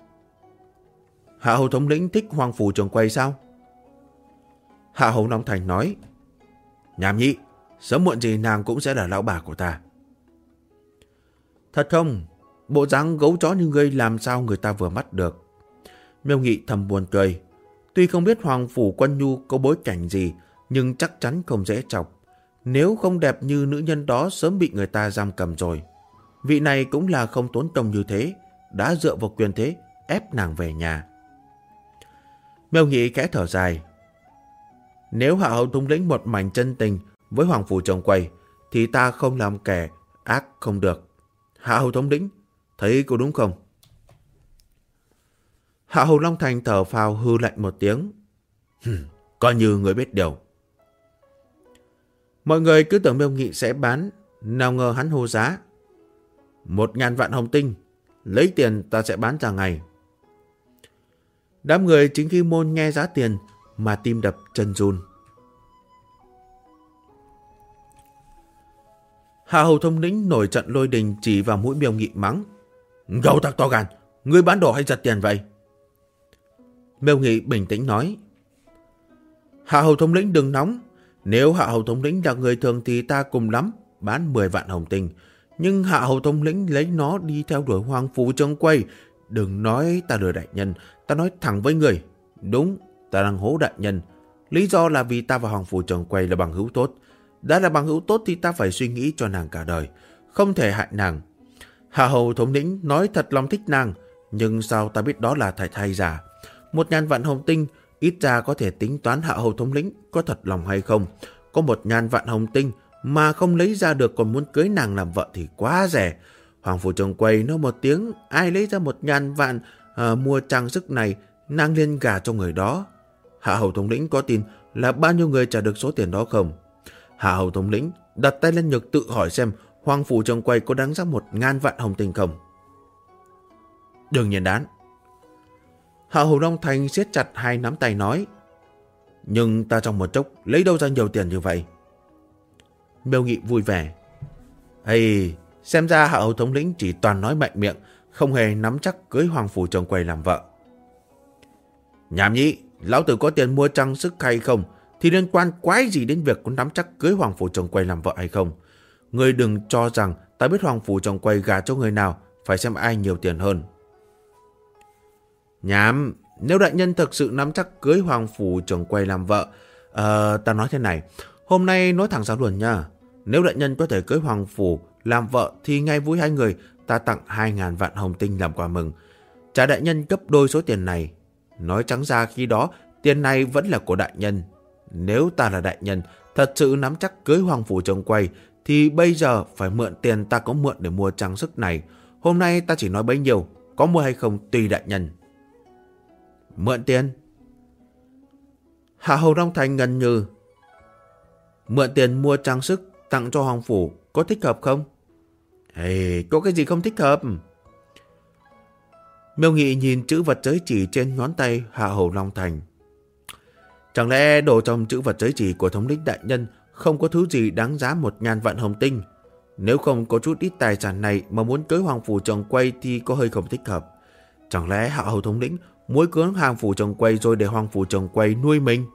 Hạ Hầu thống lĩnh thích Hoàng Phủ trưởng quầy sao? Hạ Hầu Long Thành nói, nhảm nhí, sớm muộn gì nàng cũng sẽ là lão bà của ta. Thật không? Bộ dáng gấu chó như ngươi làm sao người ta vừa mắt được. Miêu Nghị thầm buồn cười. Tuy không biết Hoàng Phủ Quân Nhu có bối cảnh gì, nhưng chắc chắn không dễ chọc. Nếu không đẹp như nữ nhân đó sớm bị người ta giam cầm rồi. Vị này cũng là không tốn công như thế, đã dựa vào quyền thế ép nàng về nhà. Miêu Nghị khẽ thở dài. Nếu Hạ Hầu thống lĩnh một mảnh chân tình với Hoàng Phủ trưởng quầy thì ta không làm kẻ ác không được. Hạ Hầu thống lĩnh, thấy có đúng không? Hạ Hầu Long Thành thở phào hư lạnh một tiếng. Coi như người biết điều. Mọi người cứ tưởng Miêu Nghị sẽ bán, nào ngờ hắn hô giá. 1000 vạn hồng tinh, lấy tiền ta sẽ bán ra ngày. Đám người chính khi môn nghe giá tiền mà tim đập chân run. Hạ hầu thống lĩnh nổi trận lôi đình chỉ vào mũi Miêu Nghị mắng. Gấu tặc to gan, ngươi bán đồ hay giật tiền vậy? Miêu Nghị bình tĩnh nói. Hạ hầu thống lĩnh đừng nóng. Nếu hạ hầu thống lĩnh là người thường thì ta cùng lắm bán 10 vạn hồng tinh. Nhưng hạ hầu thống lĩnh lấy nó đi theo đuổi Hoàng Phủ Trường Quay. Đừng nói ta lừa đại nhân, ta nói thẳng với người. Đúng, ta đang hố đại nhân. Lý do là vì ta và Hoàng Phủ Trường Quay là bằng hữu tốt. Đã là bằng hữu tốt thì ta phải suy nghĩ cho nàng cả đời, không thể hại nàng. Hạ hầu thống lĩnh nói thật lòng thích nàng, nhưng sao ta biết đó là thay giả. 1.000 vạn hồng tinh ít ra có thể tính toán hạ hầu thống lĩnh có thật lòng hay không. Có 1.000 vạn hồng tinh mà không lấy ra được còn muốn cưới nàng làm vợ thì quá rẻ. Hoàng Phủ Trường Quay nói một tiếng, ai lấy ra 1.000 vạn mua trang sức này, nàng liền gả cho người đó. Hạ hầu thống lĩnh có tin là bao nhiêu người trả được số tiền đó không? Hạ hầu thống lĩnh đặt tay lên ngực tự hỏi xem Hoàng Phủ Trường Quay có đáng giá 1.000 vạn hồng tinh không? Đương nhiên đáng. Hạ hầu Long Thành siết chặt hai nắm tay nói. Nhưng ta trong một chốc lấy đâu ra nhiều tiền như vậy? Miêu Nghị vui vẻ. Hay, xem ra hạ hầu thống lĩnh chỉ toàn nói mạnh miệng, không hề nắm chắc cưới Hoàng Phủ Trường Quay làm vợ. Nhảm nhí, lão tử có tiền mua trang sức hay không thì liên quan quái gì đến việc có nắm chắc cưới Hoàng Phủ Trường Quay làm vợ hay không. Ngươi đừng cho rằng ta biết Hoàng Phủ Trường Quay gả cho người nào, phải xem ai nhiều tiền hơn. Nhảm, nếu đại nhân thực sự nắm chắc cưới Hoàng Phủ Trường Quay làm vợ, ta nói thế này, hôm nay nói thẳng ra luôn nha. Nếu đại nhân có thể cưới Hoàng Phủ làm vợ thì ngay vui hai người ta tặng 2.000 vạn hồng tinh làm quà mừng. Trả đại nhân gấp đôi số tiền này. Nói trắng ra khi đó tiền này vẫn là của đại nhân. Nếu ta là đại nhân thật sự nắm chắc cưới Hoàng Phủ Trường Quay thì bây giờ phải mượn tiền ta có mượn để mua trang sức này. Hôm nay ta chỉ nói bấy nhiêu, có mua hay không tùy đại nhân. Mượn tiền? Hạ hầu Long Thành ngần ngừ. Mượn tiền mua trang sức tặng cho Hoàng Phủ có thích hợp không? Có cái gì không thích hợp? Miêu Nghị nhìn chữ vật giới chỉ trên ngón tay Hạ hầu Long Thành. Chẳng lẽ đồ trong chữ vật giới chỉ của thống lĩnh đại nhân không có thứ gì đáng giá 1.000 vạn hồng tinh? Nếu không có chút ít tài sản này mà muốn cưới Hoàng Phủ Trường Quay thì có hơi không thích hợp. Chẳng lẽ Hạ hầu thống lĩnh muốn cưới Hoàng Phủ Trường Quay rồi để Hoàng Phủ Trường Quay nuôi mình?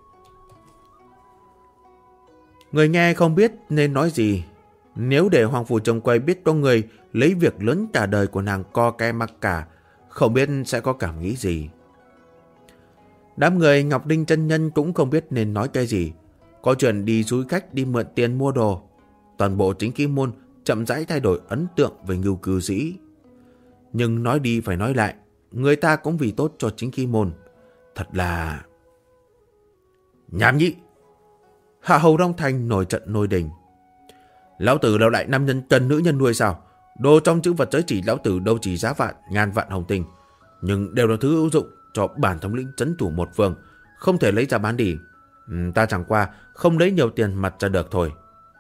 Người nghe không biết nên nói gì. Nếu để Hoàng Phủ Trường Quay biết có người lấy việc lớn cả đời của nàng co ke mặc cả, không biết sẽ có cảm nghĩ gì. Đám người Ngọc Đinh chân nhân cũng không biết nên nói cái gì. Có chuyện đi xúi khách đi mượn tiền mua đồ. Toàn bộ chính khí môn chậm rãi thay đổi ấn tượng về Ngưu Cư Sĩ. Nhưng nói đi phải nói lại, người ta cũng vì tốt cho chính khí môn. Thật là... Nhảm nhí! Hạ hầu Long Thành nổi trận nổi đình. Lão tử là đại nam nhân cần nữ nhân nuôi sao? Đồ trong chữ vật giới chỉ lão tử đâu chỉ giá ngàn vạn hồng tinh, nhưng đều là thứ hữu dụng cho bản thống lĩnh trấn thủ một phương, không thể lấy ra bán đi. Ta chẳng qua không lấy nhiều tiền mặt ra được thôi.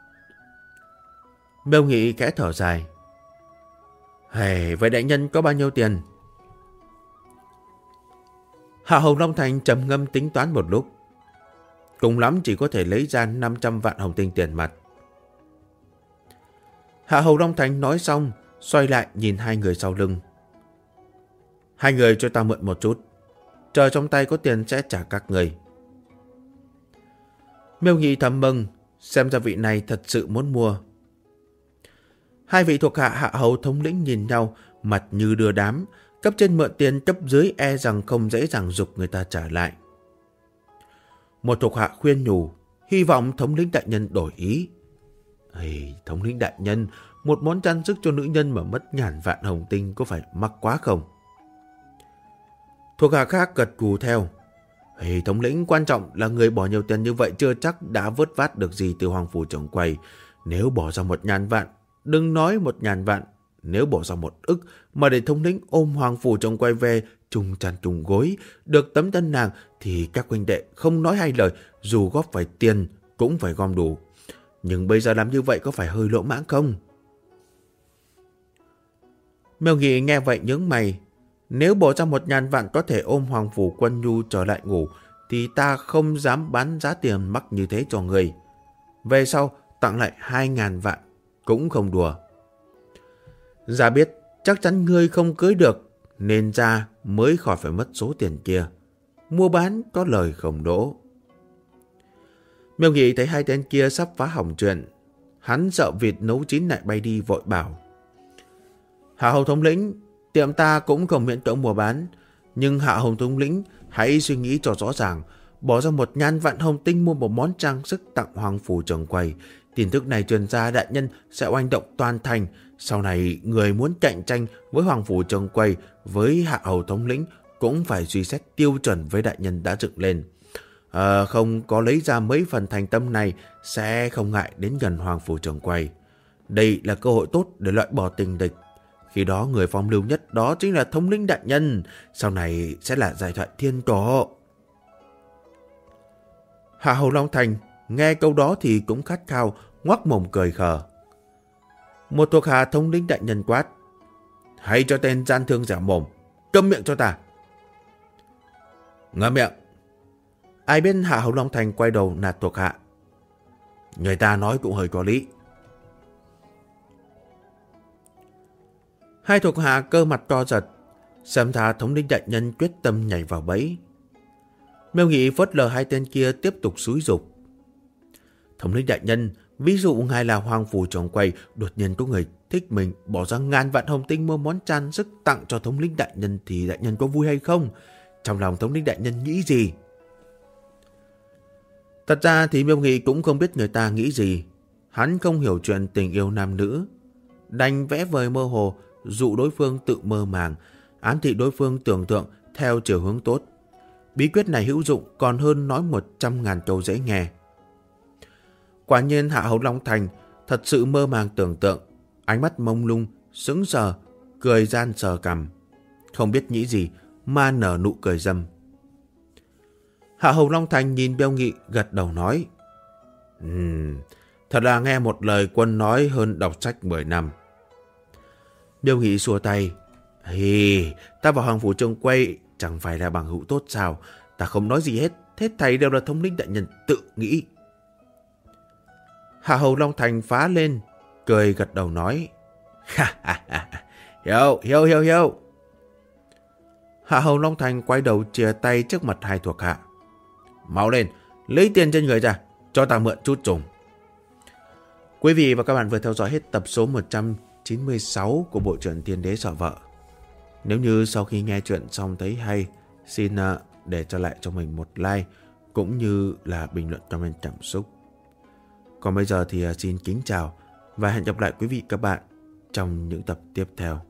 Miêu Nghị khẽ thở dài. Vậy đại nhân có bao nhiêu tiền? Hạ hầu Long Thành trầm ngâm tính toán một lúc. Cùng lắm chỉ có thể lấy ra 500 vạn hồng tinh tiền mặt. Hạ hầu Long Thành nói xong, xoay lại nhìn hai người sau lưng. Hai người cho ta mượn một chút, chờ trong tay có tiền sẽ trả các người. Miêu Nghị thầm mừng, xem ra vị này thật sự muốn mua. Hai vị thuộc hạ Hạ hầu thống lĩnh nhìn nhau, mặt như đưa đám, cấp trên mượn tiền, cấp dưới e rằng không dễ dàng giục người ta trả lại. Một thuộc hạ khuyên nhủ, hy vọng thống lĩnh đại nhân đổi ý. Thống lĩnh đại nhân, một món trang sức cho nữ nhân mà mất ngàn vạn hồng tinh có phải mắc quá không? Thuộc hạ khác gật gù theo. Thống lĩnh, quan trọng là người bỏ nhiều tiền như vậy chưa chắc đã vớt vát được gì từ Hoàng Phủ Trường Quay. Nếu bỏ ra 1.000 vạn, đừng nói 1.000 vạn, nếu bỏ ra 1 ức mà để thống lĩnh ôm Hoàng Phủ Trường Quay về chung chăn chung gối, được tấm thân nàng thì các huynh đệ không nói hai lời, dù góp phải tiền cũng phải gom đủ. Nhưng bây giờ làm như vậy có phải hơi lỗ mãng không? Miêu Nghị nghe vậy nhướng mày. Nếu bỏ ra 1.000 vạn có thể ôm Hoàng Phủ Quân Nhu trở lại ngủ, thì ta không dám bán giá tiền mắc như thế cho người. Về sau tặng lại 2.000 vạn cũng không đùa. Gia biết chắc chắn ngươi không cưới được, nên gia mới khỏi phải mất số tiền kia. Mua bán có lời không đỗ. Miêu Nghị thấy hai tên kia sắp phá hỏng chuyện. Hắn sợ vịt nấu chín lại bay đi, vội bảo: Hạ Hầu thống lĩnh, tiệm ta cũng không miễn cưỡng mua bán, nhưng Hạ Hầu thống lĩnh hãy suy nghĩ cho rõ ràng, bỏ ra 1.000 vạn hồng tinh mua một món trang sức tặng Hoàng Phủ trưởng quầy. Tin tức này truyền ra, đại nhân sẽ oanh động toàn thành. Sau này người muốn cạnh tranh với Hoàng Phủ trưởng quầy với Hạ Hầu thống lĩnh cũng phải suy xét tiêu chuẩn với đại nhân đã dựng lên. Không có lấy ra mấy phần thành tâm này sẽ không ngại đến gần Hoàng Phủ trưởng quầy. Đây là cơ hội tốt để loại bỏ tình địch. Khi đó người phong lưu nhất đó chính là thống lĩnh đại nhân, sau này sẽ là giải thoại thiên cổ. Hạ Hầu Long Thành nghe câu đó thì cũng khát khao, ngoác mồm cười khờ. Một thuộc hạ thống lĩnh đại nhân quát: Hãy cho tên gian thương dẻo mồm, câm miệng cho ta. Ngậm miệng. Ai biết Hạ Hầu Long Thành quay đầu nạt thuộc hạ: Người ta nói cũng hơi có lý. Hai thuộc hạ cơ mặt to giật, xem ra thống lĩnh đại nhân quyết tâm nhảy vào bẫy. Miêu Nghị phớt lờ hai tên kia, tiếp tục xúi giục: Thống lĩnh đại nhân, ví dụ ngài là Hoàng Phủ trưởng quầy, đột nhiên có người thích mình, bỏ ra 1.000 vạn hồng tinh mua món trang sức tặng cho thống lĩnh đại nhân, thì đại nhân có vui hay không? Trong lòng thống lĩnh đại nhân nghĩ gì? Thật ra thì Miêu Nghị cũng không biết người ta nghĩ gì. Hắn không hiểu chuyện tình yêu nam nữ, đành vẽ vời mơ hồ, dụ đối phương tự mơ màng, ám thị đối phương tưởng tượng theo chiều hướng tốt. Bí quyết này hữu dụng còn hơn nói 100.000 câu dễ nghe. Quả nhiên Hạ Hầu Long Thành thật sự mơ màng tưởng tượng, ánh mắt mông lung, sững sờ, cười gian sờ cằm, không biết nghĩ gì mà nở nụ cười râm. Hạ Hầu Long Thành nhìn Miêu Nghị, gật đầu nói: Thật là nghe một lời quân nói hơn đọc sách 10 năm. Miêu Nghị xua tay: Ta vào Hoàng Phủ trưởng quầy chẳng phải là bằng hữu tốt sao? Ta không nói gì hết, hết thảy đều là thống lĩnh đại nhân tự nghĩ. Hạ Hầu Long Thành phá lên, cười gật đầu nói: Hiểu. Hạ Hầu Long Thành quay đầu chìa tay trước mặt hai thuộc hạ: Mau lên, lấy tiền trên người ra, cho ta mượn chút dùng. Quý vị và các bạn vừa theo dõi hết tập số 196 của bộ truyện Tiên Đế Sợ Vợ. Nếu như sau khi nghe chuyện xong thấy hay, xin để cho lại cho mình một like cũng như là bình luận comment cảm xúc. Còn bây giờ thì xin kính chào và hẹn gặp lại quý vị các bạn trong những tập tiếp theo.